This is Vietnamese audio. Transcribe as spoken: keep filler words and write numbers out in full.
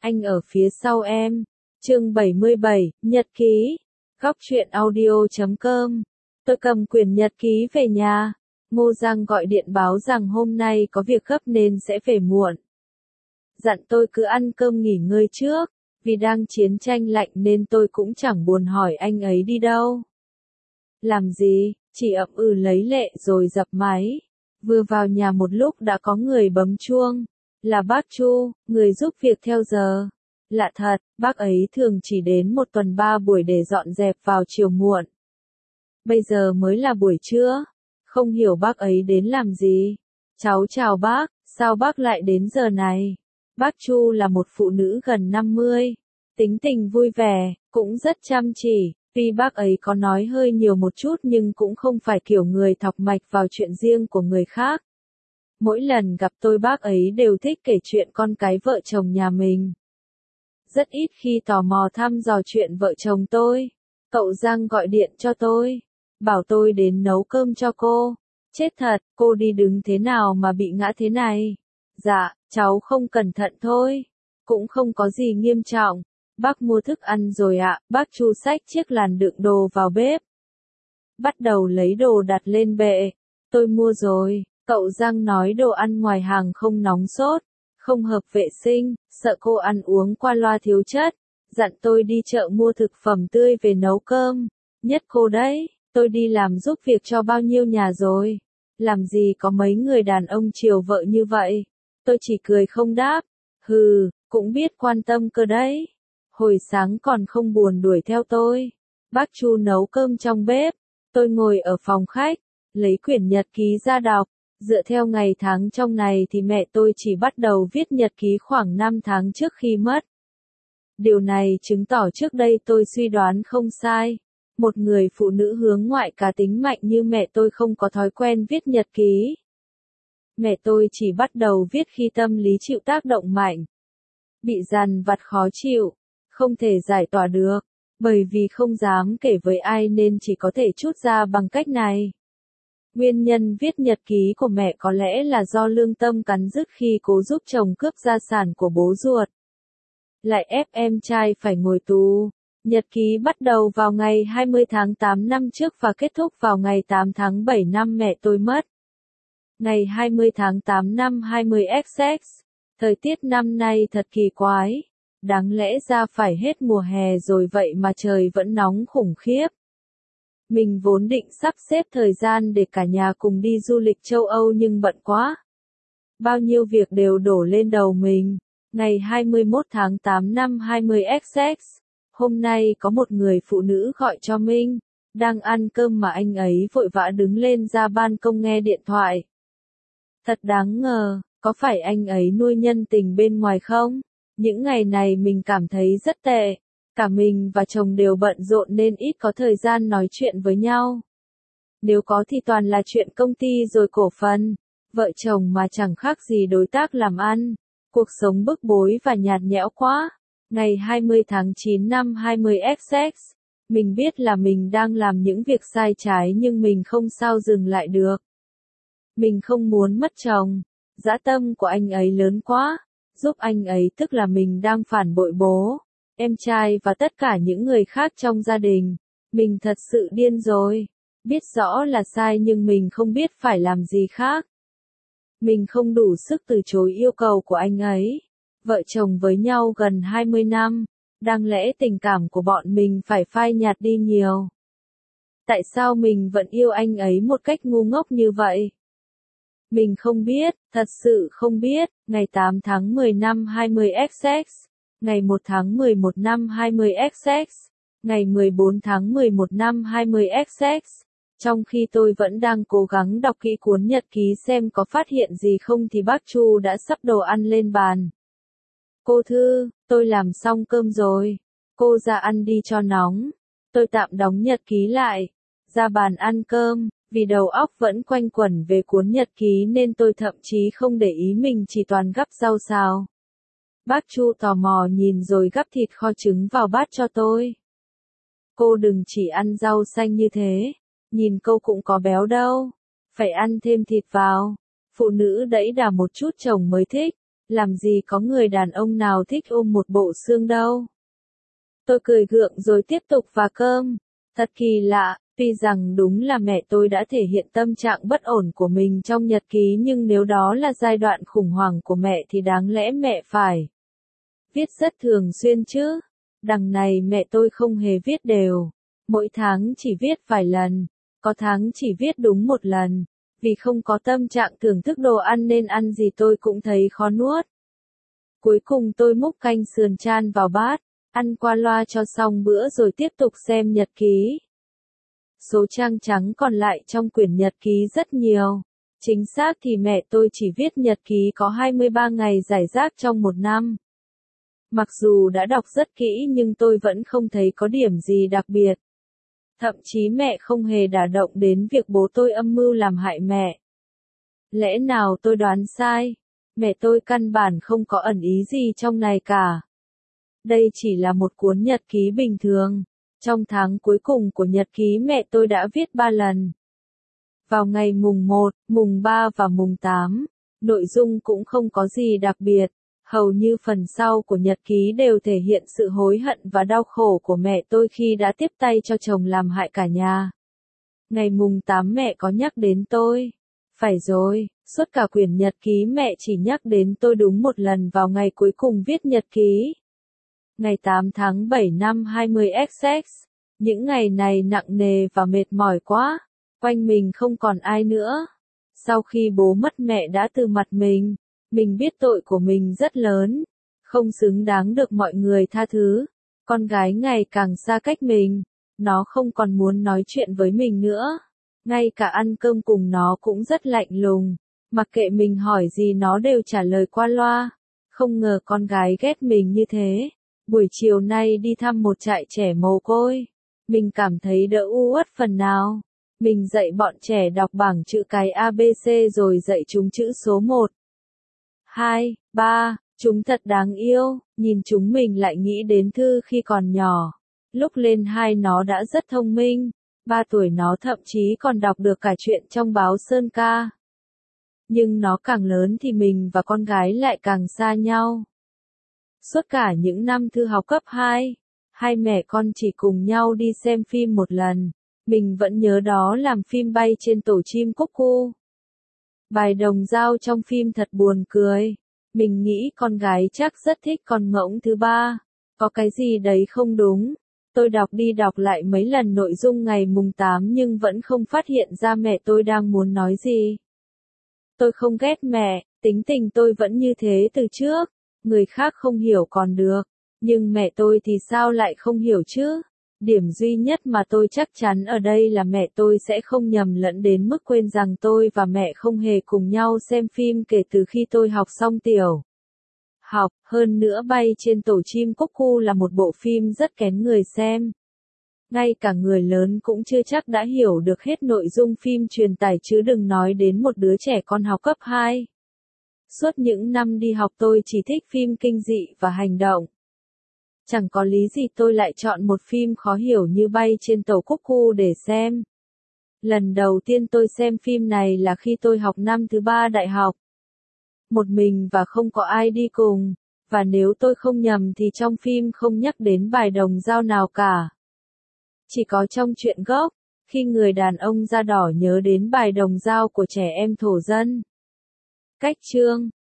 Anh ở phía sau em. Chương bảy mươi bảy, Nhật ký. Góc truyện audio chấm com. Tôi cầm quyển nhật ký về nhà. Ngô Giang gọi điện báo rằng hôm nay có việc gấp nên sẽ về muộn. Dặn tôi cứ ăn cơm nghỉ ngơi trước, vì đang chiến tranh lạnh nên tôi cũng chẳng buồn hỏi anh ấy đi đâu. Làm gì, chỉ ậm ừ lấy lệ rồi dập máy. Vừa vào nhà một lúc đã có người bấm chuông. Là bác Chu, người giúp việc theo giờ. Lạ thật, bác ấy thường chỉ đến một tuần ba buổi để dọn dẹp vào chiều muộn. Bây giờ mới là buổi trưa. Không hiểu bác ấy đến làm gì. Cháu chào bác, sao bác lại đến giờ này? Bác Chu là một phụ nữ gần năm mươi. Tính tình vui vẻ, cũng rất chăm chỉ. Tuy bác ấy có nói hơi nhiều một chút nhưng cũng không phải kiểu người thọc mạch vào chuyện riêng của người khác. Mỗi lần gặp tôi bác ấy đều thích kể chuyện con cái vợ chồng nhà mình. Rất ít khi tò mò thăm dò chuyện vợ chồng tôi. Cậu Giang gọi điện cho tôi, bảo tôi đến nấu cơm cho cô. Chết thật, cô đi đứng thế nào mà bị ngã thế này? Dạ, cháu không cẩn thận thôi. Cũng không có gì nghiêm trọng. Bác mua thức ăn rồi ạ, bác Chu xách chiếc làn đựng đồ vào bếp. Bắt đầu lấy đồ đặt lên bệ. Tôi mua rồi, cậu Giang nói đồ ăn ngoài hàng không nóng sốt, không hợp vệ sinh, sợ cô ăn uống qua loa thiếu chất. Dặn tôi đi chợ mua thực phẩm tươi về nấu cơm. Nhất cô đấy, tôi đi làm giúp việc cho bao nhiêu nhà rồi. Làm gì có mấy người đàn ông chiều vợ như vậy. Tôi chỉ cười không đáp. Hừ, cũng biết quan tâm cơ đấy. Hồi sáng còn không buồn đuổi theo tôi. Bác Chu nấu cơm trong bếp. Tôi ngồi ở phòng khách, lấy quyển nhật ký ra đọc. Dựa theo ngày tháng trong này thì mẹ tôi chỉ bắt đầu viết nhật ký khoảng năm tháng trước khi mất. Điều này chứng tỏ trước đây tôi suy đoán không sai. Một người phụ nữ hướng ngoại cá tính mạnh như mẹ tôi không có thói quen viết nhật ký. Mẹ tôi chỉ bắt đầu viết khi tâm lý chịu tác động mạnh. Bị dằn vặt khó chịu, không thể giải tỏa được, bởi vì không dám kể với ai nên chỉ có thể trút ra bằng cách này. Nguyên nhân viết nhật ký của mẹ có lẽ là do lương tâm cắn rứt khi cố giúp chồng cướp gia sản của bố ruột. Lại ép em trai phải ngồi tù. Nhật ký bắt đầu vào ngày hai mươi tháng tám năm trước và kết thúc vào ngày tám tháng bảy năm mẹ tôi mất. Ngày hai mươi tháng tám năm hai mươi xx, thời tiết năm nay thật kỳ quái. Đáng lẽ ra phải hết mùa hè rồi vậy mà trời vẫn nóng khủng khiếp. Mình vốn định sắp xếp thời gian để cả nhà cùng đi du lịch châu Âu nhưng bận quá. Bao nhiêu việc đều đổ lên đầu mình. Ngày hai mươi mốt tháng tám năm hai mươi xx, hôm nay có một người phụ nữ gọi cho Minh. Đang ăn cơm mà anh ấy vội vã đứng lên ra ban công nghe điện thoại. Thật đáng ngờ, có phải anh ấy nuôi nhân tình bên ngoài không? Những ngày này mình cảm thấy rất tệ. Cả mình và chồng đều bận rộn nên ít có thời gian nói chuyện với nhau. Nếu có thì toàn là chuyện công ty rồi cổ phần. Vợ chồng mà chẳng khác gì đối tác làm ăn. Cuộc sống bức bối và nhạt nhẽo quá. Ngày hai mươi tháng chín năm hai mươi xx, mình biết là mình đang làm những việc sai trái nhưng mình không sao dừng lại được. Mình không muốn mất chồng. Dã tâm của anh ấy lớn quá. Giúp anh ấy tức là mình đang phản bội bố, em trai và tất cả những người khác trong gia đình. Mình thật sự điên rồi. Biết rõ là sai nhưng mình không biết phải làm gì khác. Mình không đủ sức từ chối yêu cầu của anh ấy. Vợ chồng với nhau gần hai mươi năm. Đáng lẽ tình cảm của bọn mình phải phai nhạt đi nhiều. Tại sao mình vẫn yêu anh ấy một cách ngu ngốc như vậy? Mình không biết, thật sự không biết. Ngày tám tháng mười năm hai mươi xx, ngày một tháng mười một năm hai mươi xx, ngày mười bốn tháng mười một năm hai mươi xx. Trong khi tôi vẫn đang cố gắng đọc kỹ cuốn nhật ký xem có phát hiện gì không thì bác Chu đã sắp đồ ăn lên bàn. Cô Thư, tôi làm xong cơm rồi. Cô ra ăn đi cho nóng. Tôi tạm đóng nhật ký lại. Ra bàn ăn cơm. Vì đầu óc vẫn quanh quẩn về cuốn nhật ký nên tôi thậm chí không để ý mình chỉ toàn gắp rau xào. Bác Chu tò mò nhìn rồi gắp thịt kho trứng vào bát cho tôi. Cô đừng chỉ ăn rau xanh như thế. Nhìn cô cũng có béo đâu. Phải ăn thêm thịt vào. Phụ nữ đẫy đà một chút chồng mới thích. Làm gì có người đàn ông nào thích ôm một bộ xương đâu. Tôi cười gượng rồi tiếp tục vá cơm. Thật kỳ lạ, tuy rằng đúng là mẹ tôi đã thể hiện tâm trạng bất ổn của mình trong nhật ký, nhưng nếu đó là giai đoạn khủng hoảng của mẹ thì đáng lẽ mẹ phải viết rất thường xuyên chứ. Đằng này mẹ tôi không hề viết đều. Mỗi tháng chỉ viết vài lần, có tháng chỉ viết đúng một lần. Vì không có tâm trạng thưởng thức đồ ăn nên ăn gì tôi cũng thấy khó nuốt. Cuối cùng tôi múc canh sườn chan vào bát, ăn qua loa cho xong bữa rồi tiếp tục xem nhật ký. Số trang trắng còn lại trong quyển nhật ký rất nhiều. Chính xác thì mẹ tôi chỉ viết nhật ký có hai mươi ba ngày rải rác trong một năm. Mặc dù đã đọc rất kỹ nhưng tôi vẫn không thấy có điểm gì đặc biệt. Thậm chí mẹ không hề đả động đến việc bố tôi âm mưu làm hại mẹ. Lẽ nào tôi đoán sai? Mẹ tôi căn bản không có ẩn ý gì trong này cả. Đây chỉ là một cuốn nhật ký bình thường. Trong tháng cuối cùng của nhật ký mẹ tôi đã viết ba lần. Vào ngày mùng một, mùng ba và mùng tám, nội dung cũng không có gì đặc biệt. Hầu như phần sau của nhật ký đều thể hiện sự hối hận và đau khổ của mẹ tôi khi đã tiếp tay cho chồng làm hại cả nhà. Ngày mùng tám mẹ có nhắc đến tôi. Phải rồi, suốt cả quyển nhật ký mẹ chỉ nhắc đến tôi đúng một lần vào ngày cuối cùng viết nhật ký. Ngày tám tháng bảy năm hai mươi xx. Những ngày này nặng nề và mệt mỏi quá. Quanh mình không còn ai nữa. Sau khi bố mất mẹ đã từ mặt mình. Mình biết tội của mình rất lớn. Không xứng đáng được mọi người tha thứ. Con gái ngày càng xa cách mình. Nó không còn muốn nói chuyện với mình nữa. Ngay cả ăn cơm cùng nó cũng rất lạnh lùng. Mặc kệ mình hỏi gì nó đều trả lời qua loa. Không ngờ con gái ghét mình như thế. Buổi chiều nay đi thăm một trại trẻ mồ côi. Mình cảm thấy đỡ u uất phần nào. Mình dạy bọn trẻ đọc bảng chữ cái a bê xê rồi dạy chúng chữ số một, hai, ba. Chúng thật đáng yêu. Nhìn chúng mình lại nghĩ đến Thư khi còn nhỏ. Lúc lên hai nó đã rất thông minh. Ba tuổi nó thậm chí còn đọc được cả chuyện trong báo Sơn Ca. Nhưng nó càng lớn thì mình và con gái lại càng xa nhau. Suốt cả những năm Thư học cấp hai, hai mẹ con chỉ cùng nhau đi xem phim một lần. Mình vẫn nhớ đó làm phim Bay trên tổ chim cúc cu. Bài đồng dao trong phim thật buồn cười. Mình nghĩ con gái chắc rất thích con ngỗng thứ ba. Có cái gì đấy không đúng. Tôi đọc đi đọc lại mấy lần nội dung ngày mùng tám nhưng vẫn không phát hiện ra mẹ tôi đang muốn nói gì. Tôi không ghét mẹ, tính tình tôi vẫn như thế từ trước. Người khác không hiểu còn được. Nhưng mẹ tôi thì sao lại không hiểu chứ? Điểm duy nhất mà tôi chắc chắn ở đây là mẹ tôi sẽ không nhầm lẫn đến mức quên rằng tôi và mẹ không hề cùng nhau xem phim kể từ khi tôi học xong tiểu học. Hơn nữa Bay trên tổ chim cúc cu là một bộ phim rất kén người xem. Ngay cả người lớn cũng chưa chắc đã hiểu được hết nội dung phim truyền tải chứ đừng nói đến một đứa trẻ con học cấp hai. Suốt những năm đi học tôi chỉ thích phim kinh dị và hành động. Chẳng có lý gì tôi lại chọn một phim khó hiểu như Bay trên tổ cúc cu để xem. Lần đầu tiên tôi xem phim này là khi tôi học năm thứ ba đại học. Một mình và không có ai đi cùng. Và nếu tôi không nhầm thì trong phim không nhắc đến bài đồng dao nào cả. Chỉ có trong truyện gốc, khi người đàn ông da đỏ nhớ đến bài đồng dao của trẻ em thổ dân. Cách chương